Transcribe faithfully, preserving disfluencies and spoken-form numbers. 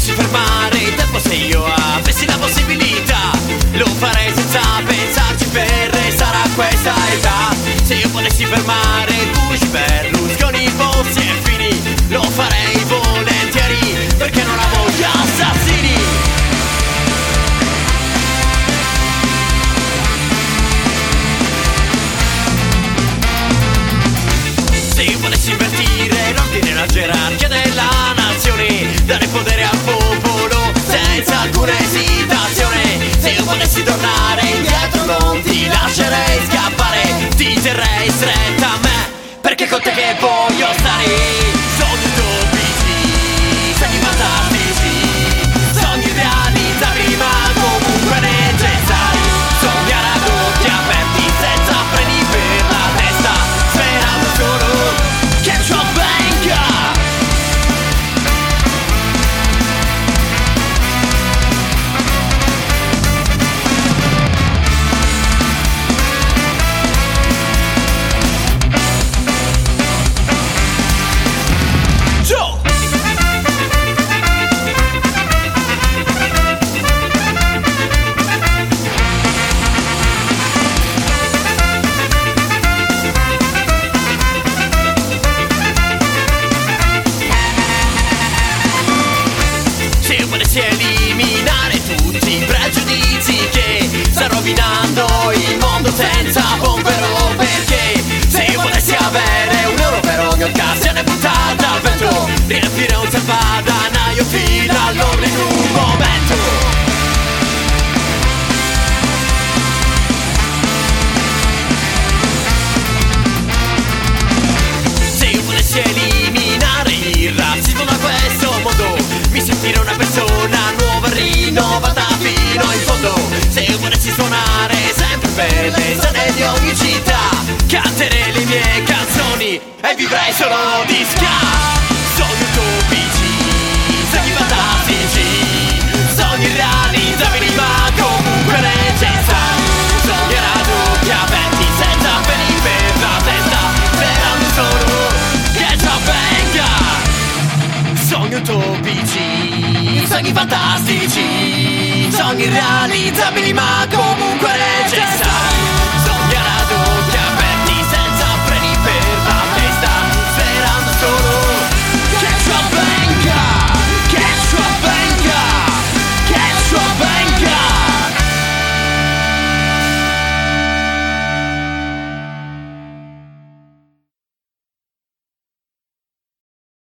potessi fermare il tempo, se io avessi la possibilità, lo farei senza pensarci per restare a questa età. Se io potessi fermare il Bush, Berlusconi, Bossi e Fini, lo farei volentieri, perché non amo gli assassini. Se io potessi invertire l'ordine e la gerarchia della nazione, dare potere al popolo senza alcuna esitazione. Se io potessi tornare indietro non ti lascerei scappare, ti terrei stretta a me, perché con te che voglio stare. Sogni utopici, sogni fantastici, sogni realizzabili ma comunque necessari. Sognare ad occhi aperti senza freni per la testa, sperando solo che ciò venga. Eliminare tutti i pregiudizi che sta rovinando il mondo senza pompero, perché se io potessi avere un euro per ogni occasione buttata al vento, riempire un salvadanaio fino all'orlo in un momento. Se io potessi eliminare il razzismo da questo mondo, mi sentirei una persona nuova, rinnovata fino in fondo. Se io volessi suonare sempre per le strade di ogni città, canterei le mie canzoni e vivrei solo di ska. Sogni utopici, sogni fantastici, sogni realizzabili ma comunque necessari. Sogni ad occhi aperti senza peli per la testa, sperando solo che ciò venga. Sogni utopici, sogni fantastici, sogni realizzabili ma comunque necessari.